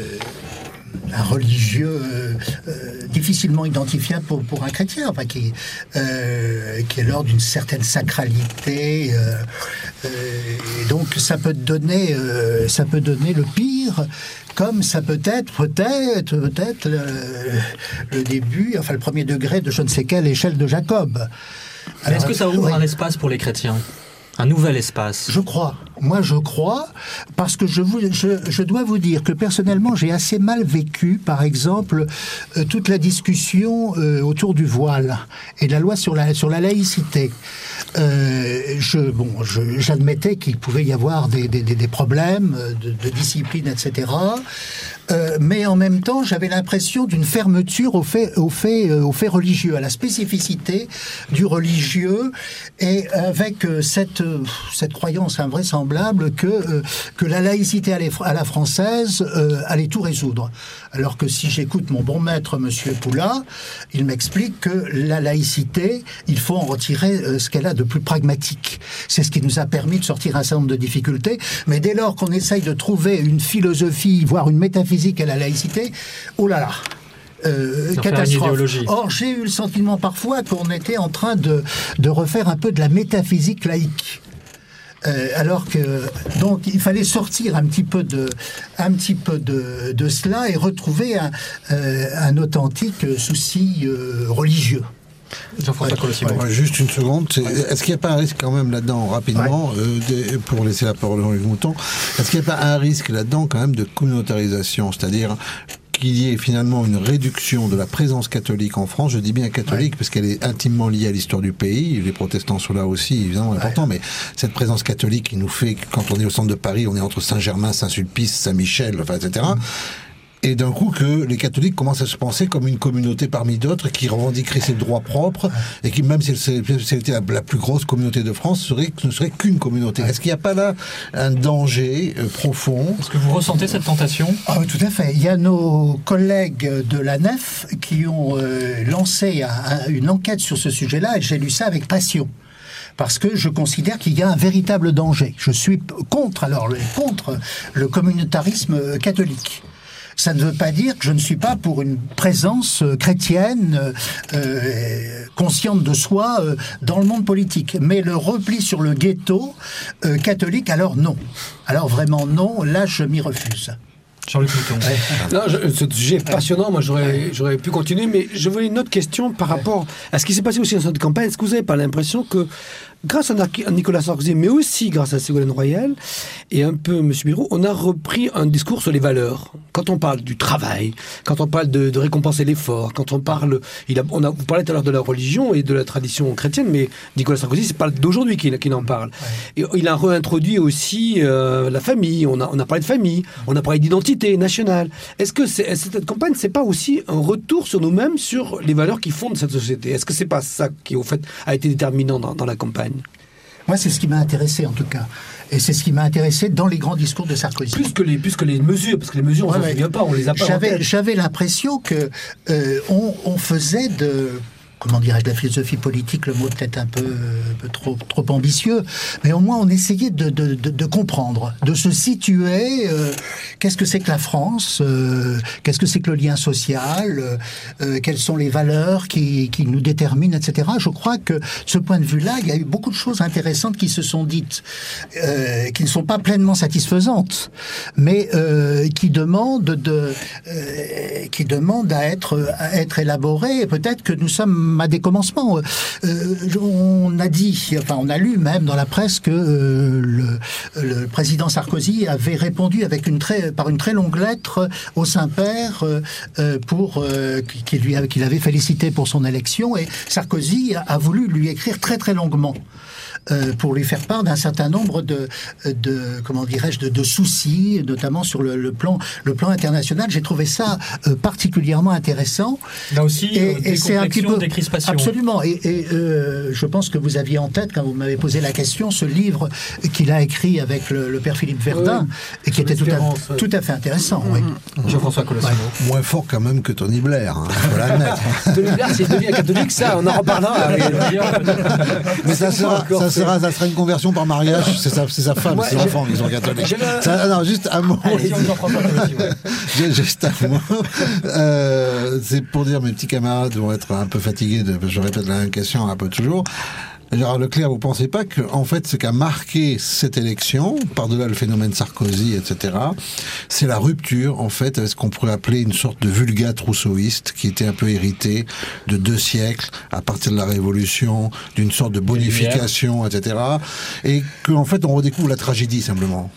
un religieux euh, euh, difficilement identifiable pour, pour un chrétien, enfin, qui, euh, qui est l'ordre d'une certaine sacralité, euh, euh, et donc ça peut donner, euh, ça peut donner le pire, comme ça peut être, peut-être, peut-être le, le début, enfin le premier degré de je ne sais quelle échelle de Jacob. Alors, est-ce que ça ouvre oui. un espace pour les chrétiens ? Un nouvel espace. Je crois. Moi, je crois, parce que je, vous, je, je dois vous dire que personnellement, j'ai assez mal vécu, par exemple, euh, toute la discussion euh, autour du voile et de la loi sur la, sur la laïcité. Euh, je, bon, je, j'admettais qu'il pouvait y avoir des, des, des problèmes de, de discipline, et cetera. Euh, mais en même temps, j'avais l'impression d'une fermeture aux faits, aux faits, euh, aux faits religieux, à la spécificité du religieux, et avec euh, cette, euh, cette croyance invraisemblable que, euh, que la laïcité à, les, à la française euh, allait tout résoudre. Alors que si j'écoute mon bon maître, Monsieur Poula, il m'explique que la laïcité, il faut en retirer euh, ce qu'elle a de plus pragmatique. C'est ce qui nous a permis de sortir un certain nombre de difficultés, mais dès lors qu'on essaye de trouver une philosophie, voire une métaphysique à la laïcité, oh là là, euh, catastrophe. Or, j'ai eu le sentiment parfois qu'on était en train de, de refaire un peu de la métaphysique laïque. Euh, alors que donc il fallait sortir un petit peu de, un petit peu de, de cela et retrouver un, euh, un authentique souci euh, religieux. Jean-François Colossimo. Ouais, juste une seconde. C'est, est-ce qu'il n'y a pas un risque quand même là-dedans, rapidement, ouais. euh, de, pour laisser la parole à Jean-Luc Mouton, est-ce qu'il n'y a pas un risque là-dedans quand même de communautarisation, c'est-à-dire qu'il y ait finalement une réduction de la présence catholique en France, je dis bien catholique, ouais. parce qu'elle est intimement liée à l'histoire du pays, les protestants sont là aussi, évidemment, ouais. important, mais cette présence catholique qui nous fait, quand on est au centre de Paris, on est entre Saint-Germain, Saint-Sulpice, Saint-Michel, enfin, et cetera, mmh. Et d'un coup que les catholiques commencent à se penser comme une communauté parmi d'autres qui revendiquerait ses droits propres et qui, même si c'était la, la plus grosse communauté de France, serait, ne serait qu'une communauté. Est-ce qu'il n'y a pas là un danger euh, profond ? Est-ce que vous ressentez cette tentation ? Ah, tout à fait. Il y a nos collègues de la Nef qui ont euh, lancé un, un, une enquête sur ce sujet-là et j'ai lu ça avec passion. Parce que je considère qu'il y a un véritable danger. Je suis contre, alors, contre le communautarisme catholique. Ça ne veut pas dire que je ne suis pas pour une présence chrétienne euh, consciente de soi euh, dans le monde politique. Mais le repli sur le ghetto euh, catholique, alors non. Alors vraiment non, là je m'y refuse. Jean-Luc Mouton. Ouais. Non, je, ce sujet est passionnant, moi j'aurais, j'aurais pu continuer, mais je voulais une autre question par rapport à ce qui s'est passé aussi dans cette campagne. Est-ce que vous n'avez pas l'impression que, grâce à Nicolas Sarkozy, mais aussi grâce à Ségolène Royal et un peu M. Bayrou, on a repris un discours sur les valeurs. Quand on parle du travail, quand on parle de, de récompenser l'effort, quand on parle... Il a, on a, vous parlez tout à l'heure de la religion et de la tradition chrétienne, mais Nicolas Sarkozy, c'est pas d'aujourd'hui qu'il, qu'il en parle. Et il a réintroduit aussi euh, la famille, on a, on a parlé de famille, on a parlé d'identité nationale. Est-ce que c'est, cette campagne, c'est pas aussi un retour sur nous-mêmes, sur les valeurs qui fondent cette société ? Est-ce que c'est pas ça qui, au fait, a été déterminant dans, dans la campagne ? Moi, c'est ce qui m'a intéressé, en tout cas. Et c'est ce qui m'a intéressé dans les grands discours de Sarkozy. Plus que les, plus que les mesures, parce que les mesures, on ouais, s'en ouais. souvient pas, on les a pas j'avais, en tête. J'avais l'impression que euh, on, on faisait de... Comment dirais-je, de la philosophie politique, le mot peut-être un peu, un peu trop, trop ambitieux, mais au moins on essayait de, de, de, de comprendre, de se situer, euh, qu'est-ce que c'est que la France, euh, qu'est-ce que c'est que le lien social, euh, quelles sont les valeurs qui, qui nous déterminent, et cetera. Je crois que de ce point de vue-là, il y a eu beaucoup de choses intéressantes qui se sont dites, euh, qui ne sont pas pleinement satisfaisantes, mais euh, qui demandent de, euh, qui demandent à être, à être élaborées, et peut-être que nous sommes à des commencements. Euh, on a dit, enfin on a lu même dans la presse que euh, le, le président Sarkozy avait répondu avec une très, par une très longue lettre au Saint-Père euh, pour euh, qu'il lui qu'il avait félicité pour son élection, et Sarkozy a, a voulu lui écrire très très longuement. euh, pour lui faire part d'un certain nombre de, de comment dirais-je, de, de soucis, notamment sur le, le plan, le plan international. J'ai trouvé ça euh, particulièrement intéressant. Là aussi, et, euh, et c'est un petit peu des crispations. Absolument. Et, et euh, je pense que vous aviez en tête quand vous m'avez posé la question ce livre qu'il a écrit avec le, le père Philippe Verdun oui, et qui était tout à, ouais. tout à fait intéressant. Mmh. Oui. Jean-François Colossimo. Ouais. Moins fort quand même que Tony Blair. Hein, faut l'admettre. Tony Blair, c'est devenu catholique, ça, on en reparlera. Mais ça sera, ça sera, ça sera une conversion par mariage. C'est sa, c'est sa femme, ouais, ses enfants qui sont catholiques. Ça, non, juste un mot. Allez, juste un mot. Euh, c'est pour dire, mes petits camarades vont être un peu fatigués. De, je répète la même question un peu toujours. Gérard Leclerc, vous pensez pas que, en fait, ce qu'a marqué cette élection, par-delà le phénomène Sarkozy, et cetera, c'est la rupture, en fait, avec ce qu'on pourrait appeler une sorte de vulgate rousseauiste, qui était un peu hérité de deux siècles, à partir de la Révolution, d'une sorte de bonification, et cetera, et qu'en fait, on redécouvre la tragédie, simplement.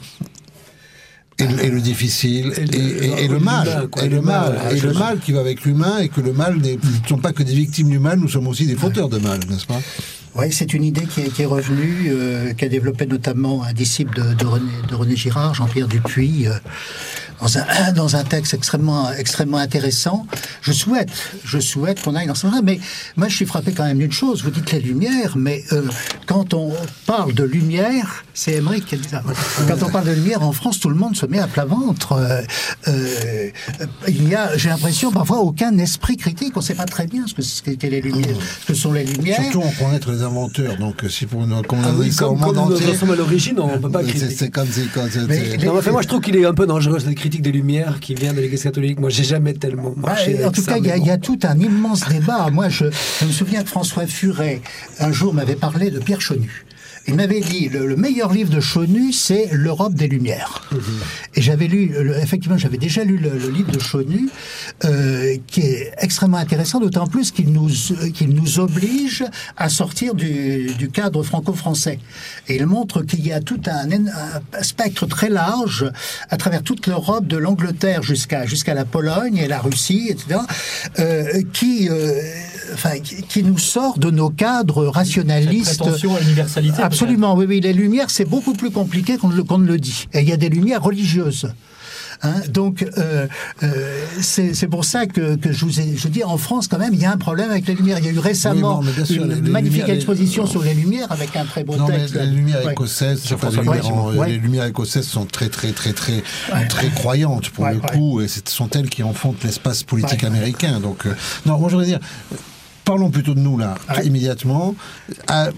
Et le, et le difficile, et, et, et, et le mal, quoi, et le mal, mal et le mal qui va avec l'humain, et que le mal ne sont pas que des victimes du mal, nous sommes aussi des fauteurs de mal, n'est-ce pas? Oui, c'est une idée qui est, qui est revenue, euh, qu'a développé notamment un disciple de, de, René, de René Girard, Jean-Pierre Dupuis, euh, dans, un, dans un texte extrêmement, extrêmement intéressant. Je souhaite, je souhaite qu'on aille dans ce sens-là, mais moi je suis frappé quand même d'une chose, vous dites les lumières, mais euh, quand on parle de lumière, c'est Émeric qui a dit ça, quand on parle de lumière en France, tout le monde se met à plat ventre. Euh, euh, il y a, j'ai l'impression, parfois aucun esprit critique, on ne sait pas très bien ce que, ce qu'est les lumières, ce que sont les lumières. Surtout on connaître les inventeurs, donc si pour nous, comme ah oui, comme, comme nous en sommes à l'origine, on ne peut pas critiquer. C'est, c'est comme si, quand c'est, mais, c'est... Non, enfin, moi je trouve qu'il est un peu dangereux cette critique des lumières qui vient de l'Église catholique. Moi j'ai jamais tellement marché. Bah, en tout ça, cas, il bon. y, y a tout un immense débat. Moi je, je me souviens que François Furet un jour m'avait parlé de Pierre Chonu. Il m'avait dit, le, le meilleur livre de Chonu, c'est L'Europe des Lumières. Mmh. Et j'avais lu, le, effectivement, j'avais déjà lu le, le livre de Chonu, euh, qui est extrêmement intéressant, d'autant plus qu'il nous, qu'il nous oblige à sortir du, du cadre franco-français. Et il montre qu'il y a tout un, un spectre très large, à travers toute l'Europe, de l'Angleterre jusqu'à, jusqu'à la Pologne et la Russie, et cetera, euh, qui, euh, enfin, qui, qui nous sort de nos cadres rationalistes. Cette prétention à l'universalité. Absolument, oui, oui. Les lumières, c'est beaucoup plus compliqué qu'on ne, qu'on ne le dit. Et il y a des lumières religieuses. Hein, donc, euh, euh, c'est, c'est pour ça que, que je vous ai, je dis, en France, quand même, il y a un problème avec les lumières. Il y a eu récemment oui, bon, sûr, une les, magnifique les exposition les... sur les lumières avec un très beau non, texte. Mais les lumières ouais. écossaises, c'est pas les, lumières en, ouais. les lumières écossaises sont très, très, très, très, ouais. très croyantes pour ouais, le coup, ouais. et ce sont elles qui enfantent l'espace politique ouais. américain. Donc, euh, non, moi, je voudrais dire, parlons plutôt de nous là, ouais. immédiatement. À,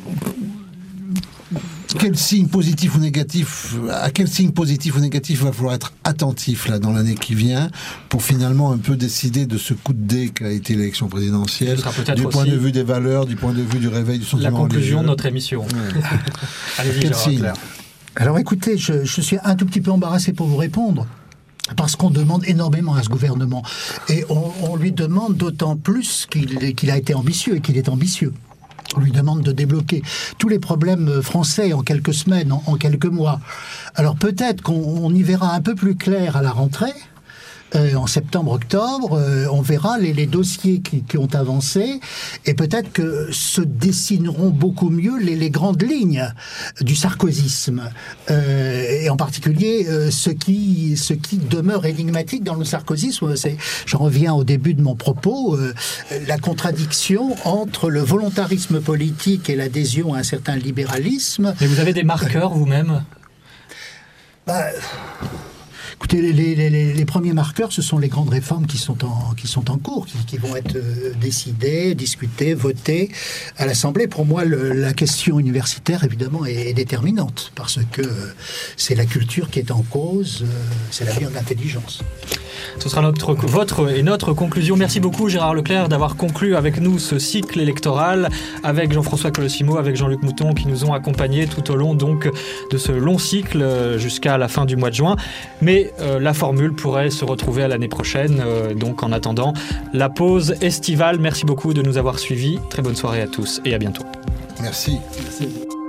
Quel signe positif ou négatif, à quel signe positif ou négatif il va falloir être attentif là dans l'année qui vient pour finalement un peu décider de ce coup de dé qu'a été l'élection présidentielle, du point de vue des valeurs, du point de vue du réveil du sentiment religieux. La conclusion de notre émission. Ouais. Allez-y, quel signe? Alors écoutez, je, je suis un tout petit peu embarrassé pour vous répondre. Parce qu'on demande énormément à ce gouvernement. Et on, on lui demande d'autant plus qu'il, qu'il a été ambitieux et qu'il est ambitieux. On lui demande de débloquer tous les problèmes français en quelques semaines, en, en quelques mois. Alors peut-être qu'on on y verra un peu plus clair à la rentrée. Euh, en septembre-octobre, euh, on verra les, les dossiers qui, qui ont avancé et peut-être que se dessineront beaucoup mieux les, les grandes lignes du sarkozysme euh, et en particulier euh, ce qui ce qui demeure énigmatique dans le sarkozysme. C'est, j'en reviens au début de mon propos, euh, la contradiction entre le volontarisme politique et l'adhésion à un certain libéralisme. Mais vous avez des marqueurs vous-même? Bah, Écoutez, les, les, les, les premiers marqueurs, ce sont les grandes réformes qui sont en, qui sont en cours, qui, qui vont être euh, décidées, discutées, votées à l'Assemblée. Pour moi, le, la question universitaire, évidemment, est, est déterminante, parce que euh, c'est la culture qui est en cause, euh, c'est l'avenir de l'intelligence. Ce sera notre, votre et notre conclusion. Merci beaucoup Gérard Leclerc d'avoir conclu avec nous ce cycle électoral, avec Jean-François Colossimo, avec Jean-Luc Mouton, qui nous ont accompagnés tout au long donc de ce long cycle jusqu'à la fin du mois de juin. Mais euh, la formule pourrait se retrouver à l'année prochaine. Euh, donc en attendant la pause estivale, merci beaucoup de nous avoir suivis. Très bonne soirée à tous et à bientôt. Merci. Merci.